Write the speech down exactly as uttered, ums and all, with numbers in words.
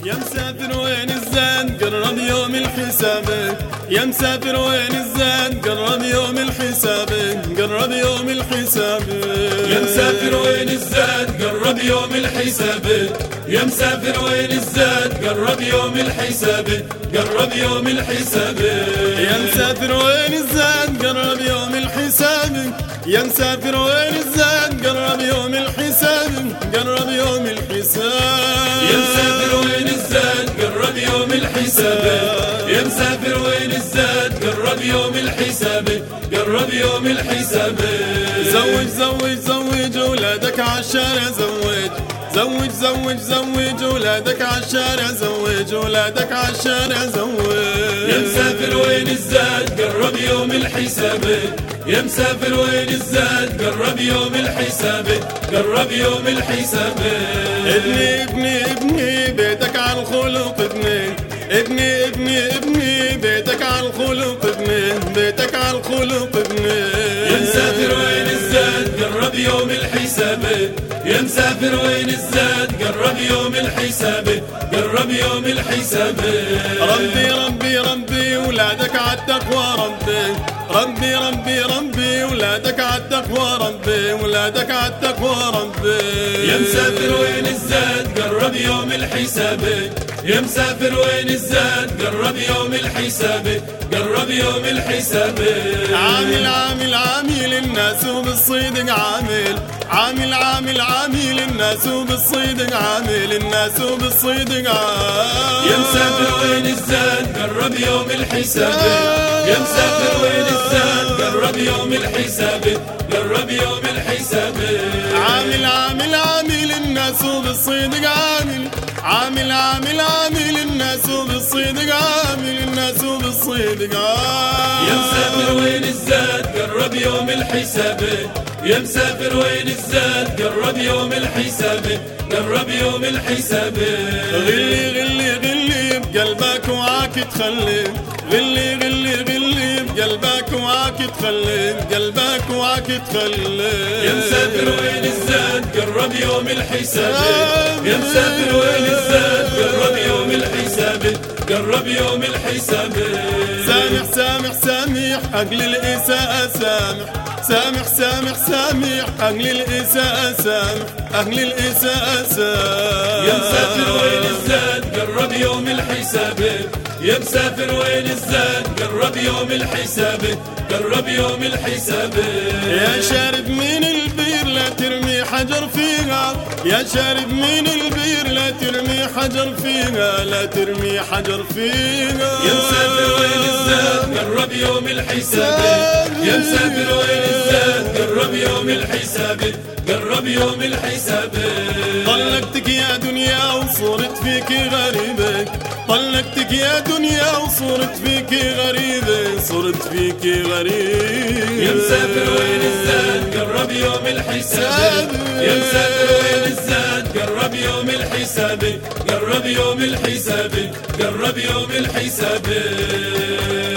يا مسافر وين الزاد قرب يوم الحساب، يا مسافر وين الزاد قرب يوم الحساب، قرب يوم الحساب. يا مسافر وين الزاد قرب يوم الحساب، يا مسافر وين الزاد قرب يوم الحساب، قرب يوم الحساب. يا مسافر وين الزاد قرب يوم الحساب، يا مسافر وين الزاد قرب يوم الحساب، قرب يوم الحساب. يا مسافر وين الزاد قرب يوم الحساب، يا مسافر وين الزاد قرب يوم الحساب، قرب يوم الحساب. زوج زوج زوج ولادك عالشارع، زوج زوج زوج زوج ولادك عالشارع، زوج ولادك عالشارع، زوج. يا مسافر وين الزاد قرب يوم الحساب، يا مسافر وين الزاد قرب يوم الحساب، قرب يوم الحساب. ابني ابني ابني بيتك على الخلق، ابني ابني ابني ابني بيتك على الخلق، ابني بيتك على الخلق، ابني. يا مسافر وين الزاد قرب يوم الحساب، يا مسافر وين الزاد قرب يوم الحساب، قرب يوم الحساب. ربي ربي ربي ولادك عالتقوى، ربي ربي ربي ربي ولادك عالتقوى، ربي ولادك عالتقوى، ربي. يا مسافر وين الزاد قرب يوم الحساب، يا مسافر وين الزاد قرب يوم الحساب، قرب يوم الحساب. عامل عامل عامل الناس وبالصدق عامل، عامل عامل عامل الناس وبالصدق عامل، الناس وبالصدق عامل. يا مسافر وين الزاد قرب يوم الحساب، يا مسافر وين الزاد قرب يوم الحساب، قرب يوم الحساب. عامل عامل عامل الناس وبالصدق عامل، عامل عامل عامل الناس وبالصدق عامل، الناس وبالصدق عامل. يا مسافر وين الزاد قرب يوم الحساب، يا مسافر وين الزاد قرب يوم الحساب، قرب يوم الحساب. غلي غلي غلي بقلبك وعاك تخلي، غلي غلي غلي بقلبك وعاك تخلي، بقلبك وعاك تخلي. يا مسافر وين الزاد قرب يوم الحساب، يا مسافر وين الزاد قرب يوم الحساب، قرب يوم الحساب. سامح سامح سامح أقل الإساءة، سامح سامح سامح سامح أقل الإساءة، سامح أقل الإساءة، سامح. يا مسافر وين الزاد قرب يوم الحساب، يا مسافر وين الزاد قرب يوم الحساب، قرب يوم الحساب. يا شارب من البير لا ترمي حجر فيها، يا شارب من البير لا ترمي حجر فيها، لا ترمي حجر فيها. يا مسافر وين الزاد قرب يوم الحساب، يا مسافر وين الزاد قرب يوم الحساب، قرب يوم الحساب. طلقتك يا دنيا وصورت فيك غريبة، طلقتك يا دنيا وصورت فيك غريبة، صورت فيك غريبة. يا مسافر وين الزاد قرب يوم الحساب، يا مسافر وين الزاد قرب يوم الحساب، قرب يوم الحساب، قرب يوم الحساب.